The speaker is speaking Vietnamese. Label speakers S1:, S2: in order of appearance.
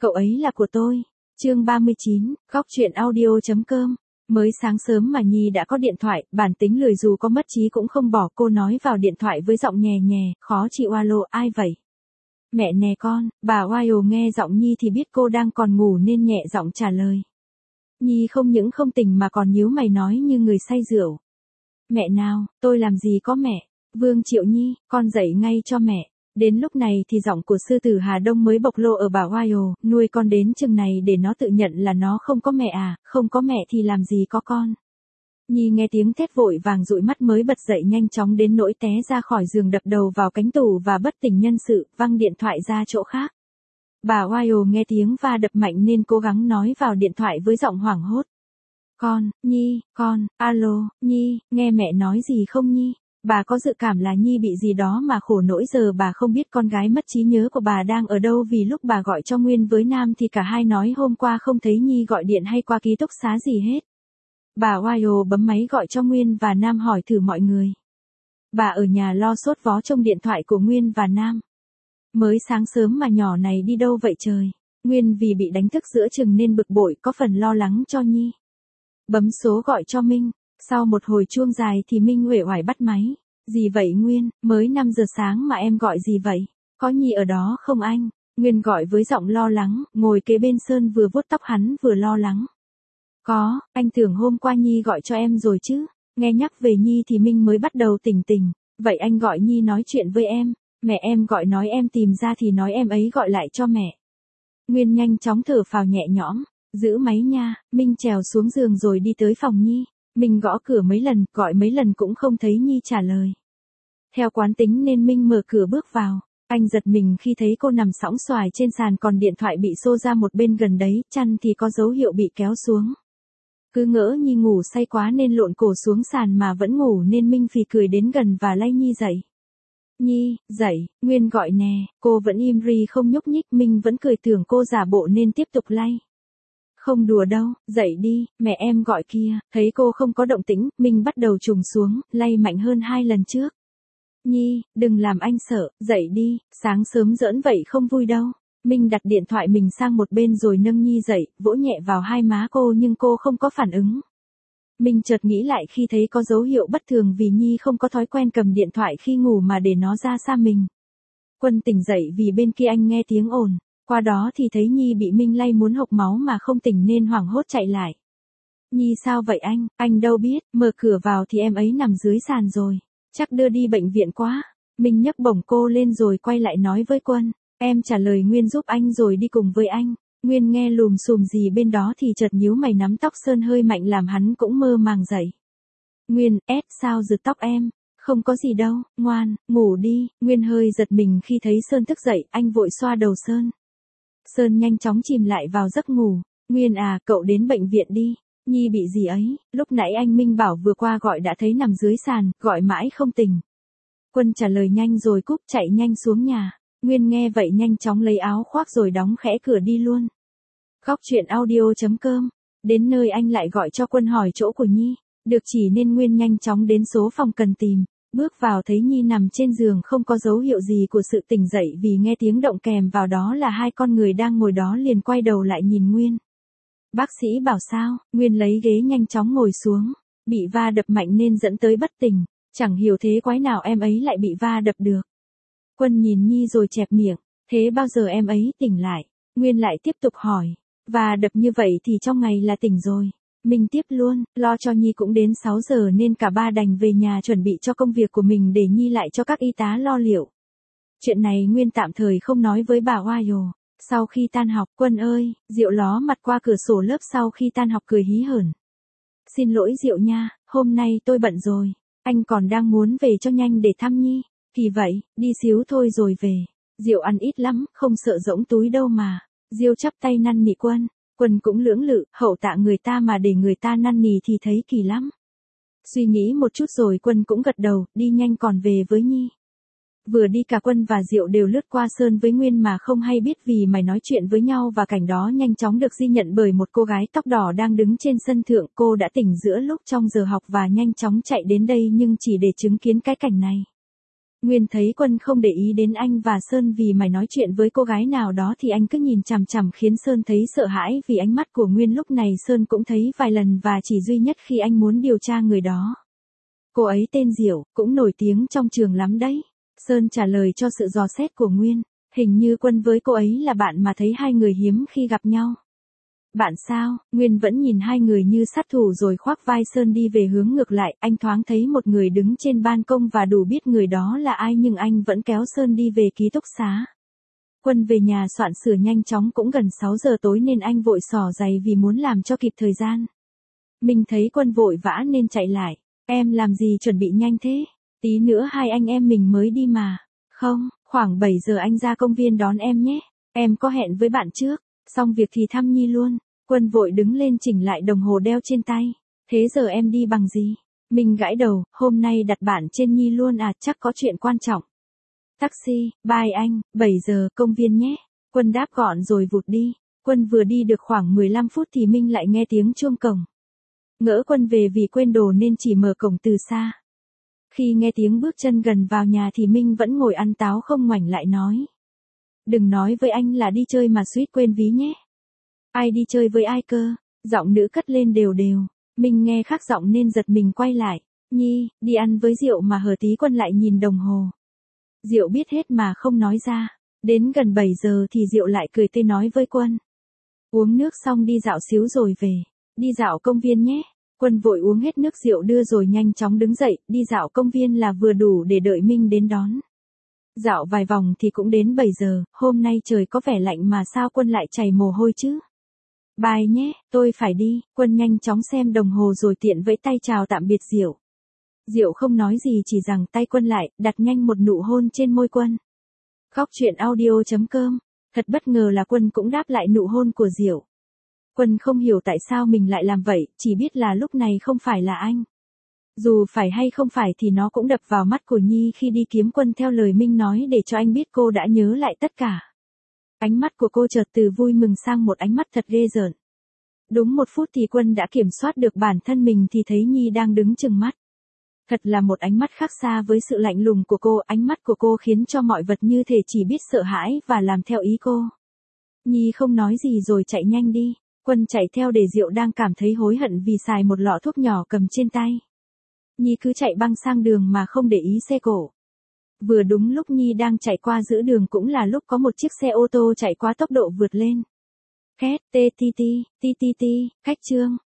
S1: Cậu ấy là của tôi. Chương 39, Góc truyện audio.com. Mới sáng sớm mà Nhi đã có điện thoại, bản tính lười dù có mất trí cũng không bỏ, cô nói vào điện thoại với giọng nhè nhè, khó chịu. Alo, ai vậy? Mẹ nè con. Bà Wayo nghe giọng Nhi thì biết cô đang còn ngủ nên nhẹ giọng trả lời. Nhi không những không tỉnh mà còn nhíu mày nói như người say rượu. Mẹ nào, tôi làm gì có mẹ. Vương Triệu Nhi, con dậy ngay cho mẹ. Đến lúc này thì giọng của sư tử Hà Đông mới bộc lộ ở bà Wayo, nuôi con đến chừng này để nó tự nhận là nó không có mẹ à, không có mẹ thì làm gì có con. Nhi nghe tiếng thét vội vàng dụi mắt mới bật dậy nhanh chóng đến nỗi té ra khỏi giường đập đầu vào cánh tủ và bất tỉnh nhân sự, văng điện thoại ra chỗ khác. Bà Wayo nghe tiếng va đập mạnh nên cố gắng nói vào điện thoại với giọng hoảng hốt. Con, Nhi, con, alo, Nhi, nghe mẹ nói gì không Nhi? Bà có dự cảm là Nhi bị gì đó mà khổ nỗi giờ bà không biết con gái mất trí nhớ của bà đang ở đâu vì lúc bà gọi cho Nguyên với Nam thì cả hai nói hôm qua không thấy Nhi gọi điện hay qua ký túc xá gì hết. Bà Wayo bấm máy gọi cho Nguyên và Nam hỏi thử mọi người. Bà ở nhà lo sốt vó trông điện thoại của Nguyên và Nam. Mới sáng sớm mà nhỏ này đi đâu vậy trời? Nguyên vì bị đánh thức giữa chừng nên bực bội có phần lo lắng cho Nhi. Bấm số gọi cho Minh. Sau một hồi chuông dài thì Minh uể oải bắt máy. Gì vậy Nguyên, mới 5 giờ sáng mà em gọi gì vậy? Có Nhi ở đó không anh? Nguyên gọi với giọng lo lắng, ngồi kế bên Sơn vừa vuốt tóc hắn vừa lo lắng. Có, anh tưởng hôm qua Nhi gọi cho em rồi chứ. Nghe nhắc về Nhi thì Minh mới bắt đầu tỉnh tỉnh. Vậy anh gọi Nhi nói chuyện với em. Mẹ em gọi nói em tìm ra thì nói em ấy gọi lại cho mẹ. Nguyên nhanh chóng thở phào nhẹ nhõm. Giữ máy nha. Minh trèo xuống giường rồi đi tới phòng Nhi. Minh gõ cửa mấy lần, gọi mấy lần cũng không thấy Nhi trả lời. Theo quán tính nên Minh mở cửa bước vào. Anh giật mình khi thấy cô nằm sõng xoài trên sàn còn điện thoại bị xô ra một bên gần đấy, chăn thì có dấu hiệu bị kéo xuống. Cứ ngỡ Nhi ngủ say quá nên lộn cổ xuống sàn mà vẫn ngủ nên Minh phì cười đến gần và lay Nhi dậy. Nhi, dậy, Nguyên gọi nè, cô vẫn im ri không nhúc nhích, Minh vẫn cười tưởng cô giả bộ nên tiếp tục lay. Không đùa đâu, dậy đi, mẹ em gọi kia. Thấy cô không có động tĩnh, Minh bắt đầu trùng xuống, lay mạnh hơn 2 lần trước. Nhi, đừng làm anh sợ, dậy đi, sáng sớm giỡn vậy không vui đâu. Minh đặt điện thoại mình sang một bên rồi nâng Nhi dậy, vỗ nhẹ vào hai má cô nhưng cô không có phản ứng. Minh chợt nghĩ lại khi thấy có dấu hiệu bất thường vì Nhi không có thói quen cầm điện thoại khi ngủ mà để nó ra xa mình. Quân tỉnh dậy vì bên kia anh nghe tiếng ồn. Qua đó thì thấy Nhi bị Minh lay muốn hộc máu mà không tỉnh nên hoảng hốt chạy lại. Nhi sao vậy anh đâu biết, mở cửa vào thì em ấy nằm dưới sàn rồi. Chắc đưa đi bệnh viện quá. Minh nhấc bổng cô lên rồi quay lại nói với Quân. Em trả lời Nguyên giúp anh rồi đi cùng với anh. Nguyên nghe lùm xùm gì bên đó thì chợt nhíu mày nắm tóc Sơn hơi mạnh làm hắn cũng mơ màng dậy. Nguyên, sao giật tóc em? Không có gì đâu, ngoan, ngủ đi. Nguyên hơi giật mình khi thấy Sơn thức dậy, anh vội xoa đầu Sơn. Sơn nhanh chóng chìm lại vào giấc ngủ. Nguyên à, cậu đến bệnh viện đi. Nhi bị gì ấy, lúc nãy anh Minh bảo vừa qua gọi đã thấy nằm dưới sàn, gọi mãi không tỉnh. Quân trả lời nhanh rồi cúp chạy nhanh xuống nhà. Nguyên nghe vậy nhanh chóng lấy áo khoác rồi đóng khẽ cửa đi luôn. Góc truyện audio.com. Đến nơi anh lại gọi cho Quân hỏi chỗ của Nhi. Được chỉ nên Nguyên nhanh chóng đến số phòng cần tìm. Bước vào thấy Nhi nằm trên giường không có dấu hiệu gì của sự tỉnh dậy vì nghe tiếng động kèm vào đó là hai con người đang ngồi đó liền quay đầu lại nhìn Nguyên. Bác sĩ bảo sao? Nguyên lấy ghế nhanh chóng ngồi xuống. Bị va đập mạnh nên dẫn tới bất tỉnh. Chẳng hiểu thế quái nào em ấy lại bị va đập được. Quân nhìn Nhi rồi chẹp miệng. Thế bao giờ em ấy tỉnh lại? Nguyên lại tiếp tục hỏi. Và đập như vậy thì trong ngày là tỉnh rồi. Mình tiếp luôn, lo cho Nhi cũng đến 6 giờ nên cả ba đành về nhà chuẩn bị cho công việc của mình để Nhi lại cho các y tá lo liệu. Chuyện này Nguyên tạm thời không nói với bà Wayo. Sau khi tan học, Quân ơi, Diệu ló mặt qua cửa sổ lớp sau khi tan học cười hí hởn. Xin lỗi Diệu nha, hôm nay tôi bận rồi. Anh còn đang muốn về cho nhanh để thăm Nhi. Kỳ vậy, đi xíu thôi rồi về. Diệu ăn ít lắm, không sợ rỗng túi đâu mà. Diệu chắp tay năn nỉ Quân. Quân cũng lưỡng lự, hậu tạ người ta mà để người ta năn nỉ thì thấy kỳ lắm. Suy nghĩ một chút rồi Quân cũng gật đầu, đi nhanh còn về với Nhi. Vừa đi cả Quân và Diệu đều lướt qua Sơn với Nguyên mà không hay biết vì mày nói chuyện với nhau và cảnh đó nhanh chóng được ghi nhận bởi một cô gái tóc đỏ đang đứng trên sân thượng. Cô đã tỉnh giữa lúc trong giờ học và nhanh chóng chạy đến đây nhưng chỉ để chứng kiến cái cảnh này. Nguyên thấy Quân không để ý đến anh và Sơn vì mày nói chuyện với cô gái nào đó thì anh cứ nhìn chằm chằm khiến Sơn thấy sợ hãi vì ánh mắt của Nguyên lúc này Sơn cũng thấy vài lần và chỉ duy nhất khi anh muốn điều tra người đó. Cô ấy tên Diệu, cũng nổi tiếng trong trường lắm đấy. Sơn trả lời cho sự dò xét của Nguyên. Hình như Quân với cô ấy là bạn mà thấy hai người hiếm khi gặp nhau. Bạn sao? Nguyên vẫn nhìn hai người như sát thủ rồi khoác vai Sơn đi về hướng ngược lại. Anh thoáng thấy một người đứng trên ban công và đủ biết người đó là ai nhưng anh vẫn kéo Sơn đi về ký túc xá. Quân về nhà soạn sửa nhanh chóng cũng gần 6 giờ tối nên anh vội xỏ giày vì muốn làm cho kịp thời gian. Mình thấy Quân vội vã nên chạy lại. Em làm gì chuẩn bị nhanh thế? Tí nữa hai anh em mình mới đi mà. Không, khoảng 7 giờ anh ra công viên đón em nhé. Em có hẹn với bạn trước. Xong việc thì thăm Nhi luôn. Quân vội đứng lên chỉnh lại đồng hồ đeo trên tay. Thế giờ em đi bằng gì? Mình gãi đầu, hôm nay đặt bạn trên Nhi luôn à, chắc có chuyện quan trọng. Taxi, bye anh, 7 giờ, công viên nhé. Quân đáp gọn rồi vụt đi. Quân vừa đi được khoảng 15 phút thì Minh lại nghe tiếng chuông cổng. Ngỡ Quân về vì quên đồ nên chỉ mở cổng từ xa. Khi nghe tiếng bước chân gần vào nhà thì Minh vẫn ngồi ăn táo không ngoảnh lại nói. Đừng nói với anh là đi chơi mà suýt quên ví nhé. Ai đi chơi với ai cơ? Giọng nữ cất lên đều đều. Minh nghe khác giọng nên giật mình quay lại. Nhi, đi ăn với Diệu mà hờ tí. Quân lại nhìn đồng hồ. Diệu biết hết mà không nói ra. Đến gần 7 giờ thì Diệu lại cười tươi nói với Quân. Uống nước xong đi dạo xíu rồi về. Đi dạo công viên nhé. Quân vội uống hết nước Diệu đưa rồi nhanh chóng đứng dậy. Đi dạo công viên là vừa đủ để đợi Minh đến đón. Dạo vài vòng thì cũng đến 7 giờ, hôm nay trời có vẻ lạnh mà sao Quân lại chảy mồ hôi chứ? Bye nhé, tôi phải đi. Quân nhanh chóng xem đồng hồ rồi tiện vẫy tay chào tạm biệt Diệu. Diệu không nói gì chỉ rằng tay Quân lại, đặt nhanh một nụ hôn trên môi Quân. Góc truyện audio.com. Thật bất ngờ là Quân cũng đáp lại nụ hôn của Diệu. Quân không hiểu tại sao mình lại làm vậy, chỉ biết là lúc này không phải là anh. Dù phải hay không phải thì nó cũng đập vào mắt của Nhi khi đi kiếm Quân theo lời Minh nói để cho anh biết cô đã nhớ lại tất cả. Ánh mắt của cô chợt từ vui mừng sang một ánh mắt thật ghê rợn. Đúng 1 phút thì Quân đã kiểm soát được bản thân mình thì thấy Nhi đang đứng trừng mắt. Thật là một ánh mắt khác xa với sự lạnh lùng của cô, ánh mắt của cô khiến cho mọi vật như thể chỉ biết sợ hãi và làm theo ý cô. Nhi không nói gì rồi chạy nhanh đi. Quân chạy theo để Diệu đang cảm thấy hối hận vì xài một lọ thuốc nhỏ cầm trên tay. Nhi cứ chạy băng sang đường mà không để ý xe cộ. Vừa đúng lúc Nhi đang chạy qua giữa đường cũng là lúc có một chiếc xe ô tô chạy quá tốc độ vượt lên. Két, tê ti ti, cách chương.